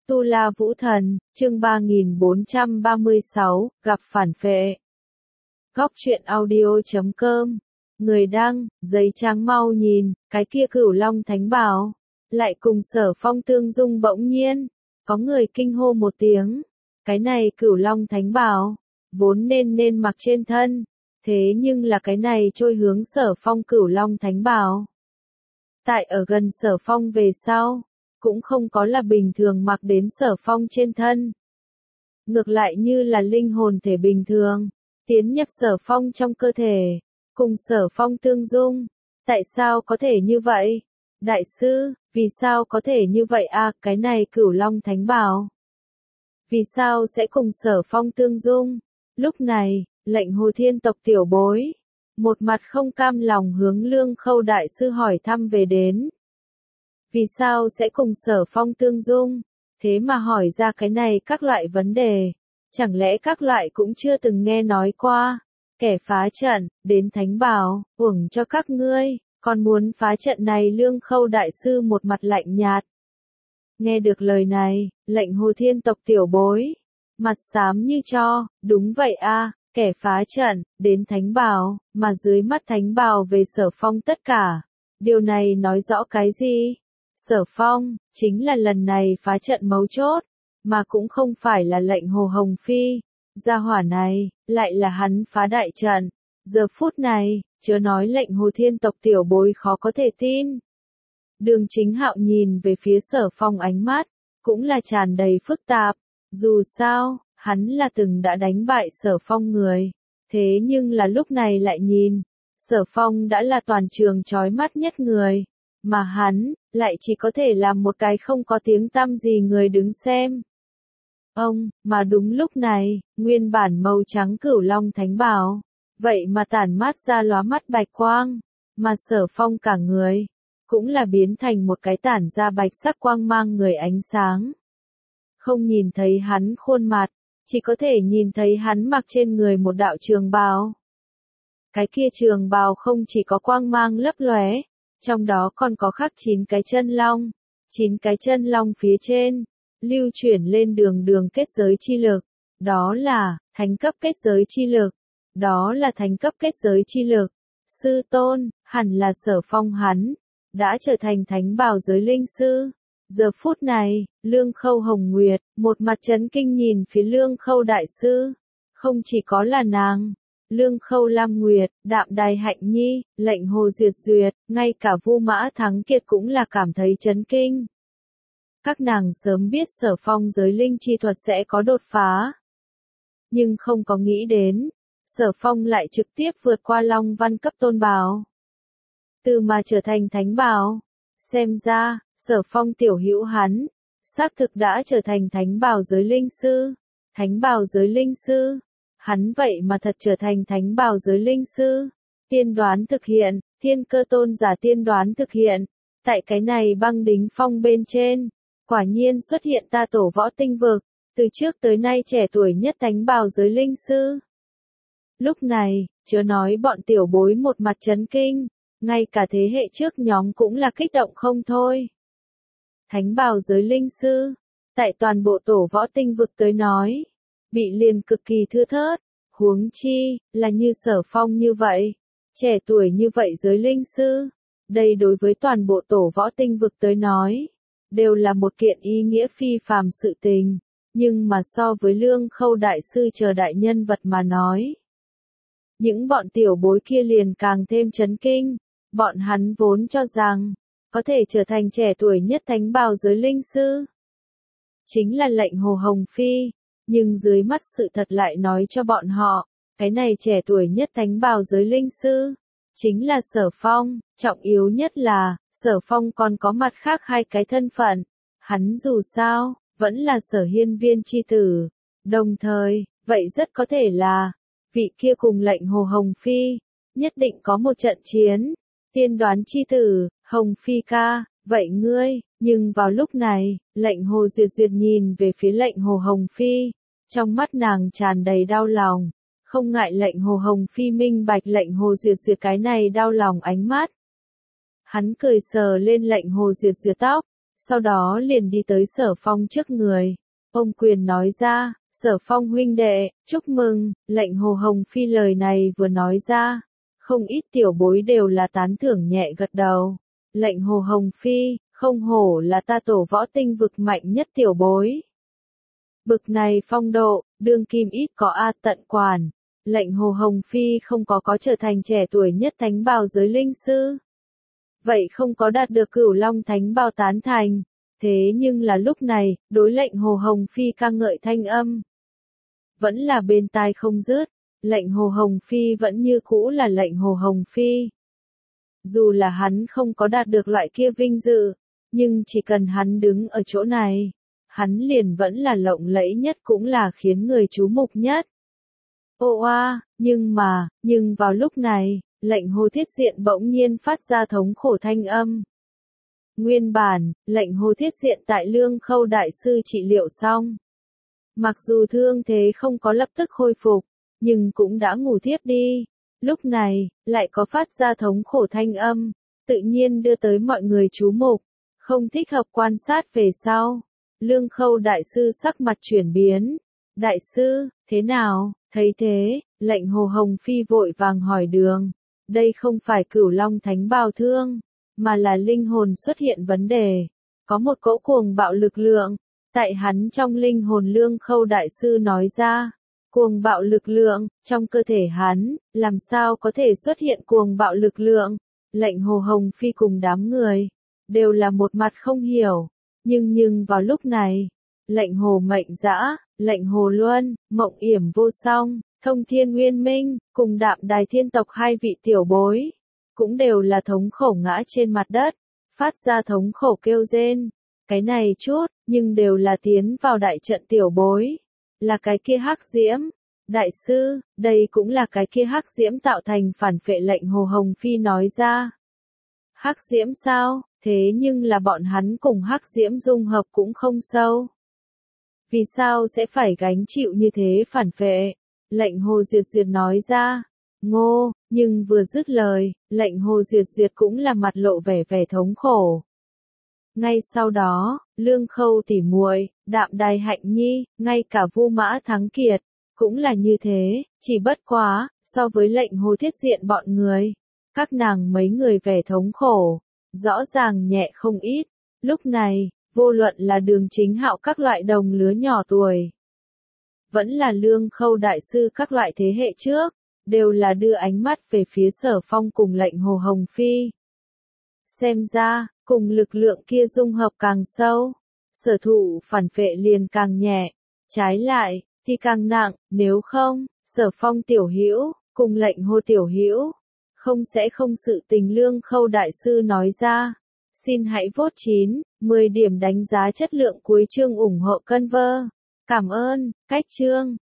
Tu La Vũ Thần, chương 3436, gặp phản phệ. Góc truyện audio.com. Người đăng, giấy trắng mau nhìn, cái kia Cửu Long Thánh Bảo. Lại cùng Sở Phong tương dung bỗng nhiên. Có người kinh hô một tiếng. Cái này Cửu Long Thánh Bảo, vốn nên mặc trên thân. Thế nhưng là cái này trôi hướng Sở Phong Cửu Long Thánh Bảo. Tại ở gần Sở Phong về sau. Cũng không có là bình thường mặc đến Sở Phong trên thân. Ngược lại như là linh hồn thể bình thường, tiến nhập Sở Phong trong cơ thể, cùng Sở Phong tương dung. Tại sao có thể như vậy? Đại sư, vì sao có thể như vậy à, cái này Cửu Long Thánh Bảo? Vì sao sẽ cùng Sở Phong tương dung? Lúc này, Lệnh Hồ Thiên tộc tiểu bối, một mặt không cam lòng hướng Lương Khâu đại sư hỏi thăm về đến. Vì sao sẽ cùng Sở Phong tương dung? Thế mà hỏi ra cái này các loại vấn đề. Chẳng lẽ các loại cũng chưa từng nghe nói qua? Kẻ phá trận, đến Thánh Bảo, uổng cho các ngươi, còn muốn phá trận này Lương Khâu đại sư một mặt lạnh nhạt. Nghe được lời này, Lệnh Hồ Thiên tộc tiểu bối, mặt xám như tro, đúng vậy a, kẻ phá trận, đến Thánh Bảo, mà dưới mắt Thánh Bảo về Sở Phong tất cả. Điều này nói rõ cái gì? Sở Phong, chính là lần này phá trận mấu chốt, mà cũng không phải là Lệnh Hồ Hồng Phi. Gia hỏa này, lại là hắn phá đại trận. Giờ phút này, chớ nói Lệnh Hồ Thiên tộc tiểu bối khó có thể tin. Đường Chính Hạo nhìn về phía Sở Phong ánh mắt, cũng là tràn đầy phức tạp. Dù sao, hắn là từng đã đánh bại Sở Phong người. Thế nhưng là lúc này lại nhìn, Sở Phong đã là toàn trường chói mắt nhất người. Mà hắn, lại chỉ có thể làm một cái không có tiếng tăm gì người đứng xem. Mà đúng lúc này, nguyên bản màu trắng Cửu Long Thánh Bảo, vậy mà tản mát ra lóa mắt bạch quang, mà Sở Phong cả người, cũng là biến thành một cái tản ra bạch sắc quang mang người ánh sáng. Không nhìn thấy hắn khuôn mặt, chỉ có thể nhìn thấy hắn mặc trên người một đạo trường bào. Cái kia trường bào không chỉ có quang mang lấp lóe, trong đó còn có khắc 9 cái chân long. 9 cái chân long phía trên, lưu chuyển lên đường kết giới chi lực. Đó là, thánh cấp kết giới chi lực. Đó là thánh cấp kết giới chi lực. Sư tôn, hẳn là Sở Phong hắn, đã trở thành thánh bảo giới linh sư. Giờ phút này, Lương Khâu Hồng Nguyệt, một mặt chấn kinh nhìn phía Lương Khâu đại sư. Không chỉ có là nàng. Lương Khâu Lam Nguyệt, Đạm Đài Hạnh Nhi, Lệnh Hồ Duyệt Duyệt, ngay cả Vu Mã Thắng Kiệt cũng là cảm thấy chấn kinh. Các nàng sớm biết Sở Phong giới linh chi thuật sẽ có đột phá. Nhưng không có nghĩ đến, Sở Phong lại trực tiếp vượt qua Long Văn cấp tôn bảo. Từ mà trở thành thánh bảo. Xem ra, Sở Phong tiểu hữu hắn, xác thực đã trở thành thánh bảo giới linh sư. Thánh bảo giới linh sư. Hắn vậy mà thật trở thành thánh bảo giới linh sư. Tiên đoán thực hiện, Thiên Cơ tôn giả tiên đoán thực hiện. Tại cái này băng đính phong bên trên, quả nhiên xuất hiện ta tổ võ tinh vực, từ trước tới nay trẻ tuổi nhất thánh bảo giới linh sư. Lúc này, chớ nói bọn tiểu bối một mặt chấn kinh, ngay cả thế hệ trước nhóm cũng là kích động không thôi. Thánh bảo giới linh sư, tại toàn bộ tổ võ tinh vực tới nói, bị liền cực kỳ thưa thớt, huống chi, là như Sở Phong như vậy, trẻ tuổi như vậy giới linh sư, đây đối với toàn bộ tổ võ tinh vực tới nói, đều là một kiện ý nghĩa phi phàm sự tình, nhưng mà so với Lương Khâu đại sư chờ đại nhân vật mà nói, những bọn tiểu bối kia liền càng thêm chấn kinh, bọn hắn vốn cho rằng, có thể trở thành trẻ tuổi nhất thánh bảo giới linh sư, chính là Lệnh Hồ Hồng Phi. Nhưng dưới mắt sự thật lại nói cho bọn họ, cái này trẻ tuổi nhất thánh bảo giới linh sư, chính là Sở Phong, trọng yếu nhất là, Sở Phong còn có mặt khác hai cái thân phận, hắn dù sao, vẫn là Sở Hiên Viên chi tử, đồng thời, vậy rất có thể là, vị kia cùng Lệnh Hồ Hồng Phi, nhất định có một trận chiến, tiên đoán chi tử, Hồng Phi ca. Vậy ngươi, nhưng vào lúc này, Lệnh Hồ Duyệt Duyệt nhìn về phía Lệnh Hồ Hồng Phi, trong mắt nàng tràn đầy đau lòng, không ngại Lệnh Hồ Hồng Phi minh bạch Lệnh Hồ Duyệt Duyệt cái này đau lòng ánh mắt. Hắn cười sờ lên Lệnh Hồ Duyệt Duyệt tóc, sau đó liền đi tới Sở Phong trước người. Ôm quyền nói ra, Sở Phong huynh đệ, chúc mừng, lệnh Hồ Hồng Phi lời này vừa nói ra. Không ít tiểu bối đều là tán thưởng nhẹ gật đầu. Lệnh Hồ Hồng Phi, không hổ là ta tổ võ tinh vực mạnh nhất tiểu bối. Bực này phong độ, đương kim ít có a tận quản. Lệnh Hồ Hồng Phi không có trở thành trẻ tuổi nhất thánh bào giới linh sư. Vậy không có đạt được Cửu Long thánh bào tán thành. Thế nhưng là lúc này, đối lệnh Hồ Hồng Phi ca ngợi thanh âm. Vẫn là bên tai không dứt, lệnh Hồ Hồng Phi vẫn như cũ là lệnh Hồ Hồng Phi. Dù là hắn không có đạt được loại kia vinh dự, nhưng chỉ cần hắn đứng ở chỗ này, hắn liền vẫn là lộng lẫy nhất cũng là khiến người chú mục nhất. Ô oa, nhưng vào lúc này, lệnh Hồ Thiết Diện bỗng nhiên phát ra thống khổ thanh âm. Nguyên bản, lệnh Hồ Thiết Diện tại Lương Khâu đại sư trị liệu xong. Mặc dù thương thế không có lập tức khôi phục, nhưng cũng đã ngủ thiếp đi. Lúc này, lại có phát ra thống khổ thanh âm, tự nhiên đưa tới mọi người chú mục, không thích hợp quan sát về sau. Lương Khâu đại sư sắc mặt chuyển biến. Đại sư, thế nào? Thấy thế, lệnh Hồ Hồng Phi vội vàng hỏi đường. Đây không phải Cửu Long thánh bào thương, mà là linh hồn xuất hiện vấn đề. Có một cỗ cuồng bạo lực lượng. Tại hắn trong linh hồn Lương Khâu đại sư nói ra. Cuồng bạo lực lượng, trong cơ thể hắn, làm sao có thể xuất hiện cuồng bạo lực lượng? Lệnh Hồ Hồng Phi cùng đám người, đều là một mặt không hiểu. Nhưng vào lúc này, lệnh Hồ Mệnh Dã, lệnh Hồ Luân, Mộng Yểm Vô Song, Thông Thiên Nguyên Minh, cùng Đạm Đài Thiên tộc hai vị tiểu bối, cũng đều là thống khổ ngã trên mặt đất, phát ra thống khổ kêu rên. Cái này chút, nhưng đều là tiến vào đại trận tiểu bối. Là cái kia hắc diễm. Đại sư, đây cũng là cái kia hắc diễm tạo thành phản phệ lệnh Hồ Hồng Phi nói ra. Hắc diễm sao? Thế nhưng là bọn hắn cùng hắc diễm dung hợp cũng không sâu. Vì sao sẽ phải gánh chịu như thế phản phệ? Lệnh Hồ Duyệt Duyệt nói ra. Ngô, nhưng vừa dứt lời, lệnh Hồ Duyệt Duyệt cũng là mặt lộ vẻ thống khổ. Ngay sau đó, Lương Khâu tỉ muội, Đạm Đài Hạnh Nhi, ngay cả Vu Mã Thắng Kiệt, cũng là như thế, chỉ bất quá, so với lệnh Hồ Thiết Diện bọn người, các nàng mấy người vẻ thống khổ, rõ ràng nhẹ không ít. Lúc này, vô luận là Đường Chính Hạo các loại đồng lứa nhỏ tuổi, vẫn là Lương Khâu đại sư các loại thế hệ trước, đều là đưa ánh mắt về phía Sở Phong cùng lệnh Hồ Hồng Phi. Xem ra, cùng lực lượng kia dung hợp càng sâu, sở thụ phản phệ liền càng nhẹ, trái lại, thì càng nặng, nếu không, Sở Phong tiểu hữu cùng lệnh Hồ tiểu hữu không sự tình. Lương Khâu đại sư nói ra. Xin hãy vote 9, 10 điểm đánh giá chất lượng cuối chương ủng hộ Conver. Cảm ơn, cách chương.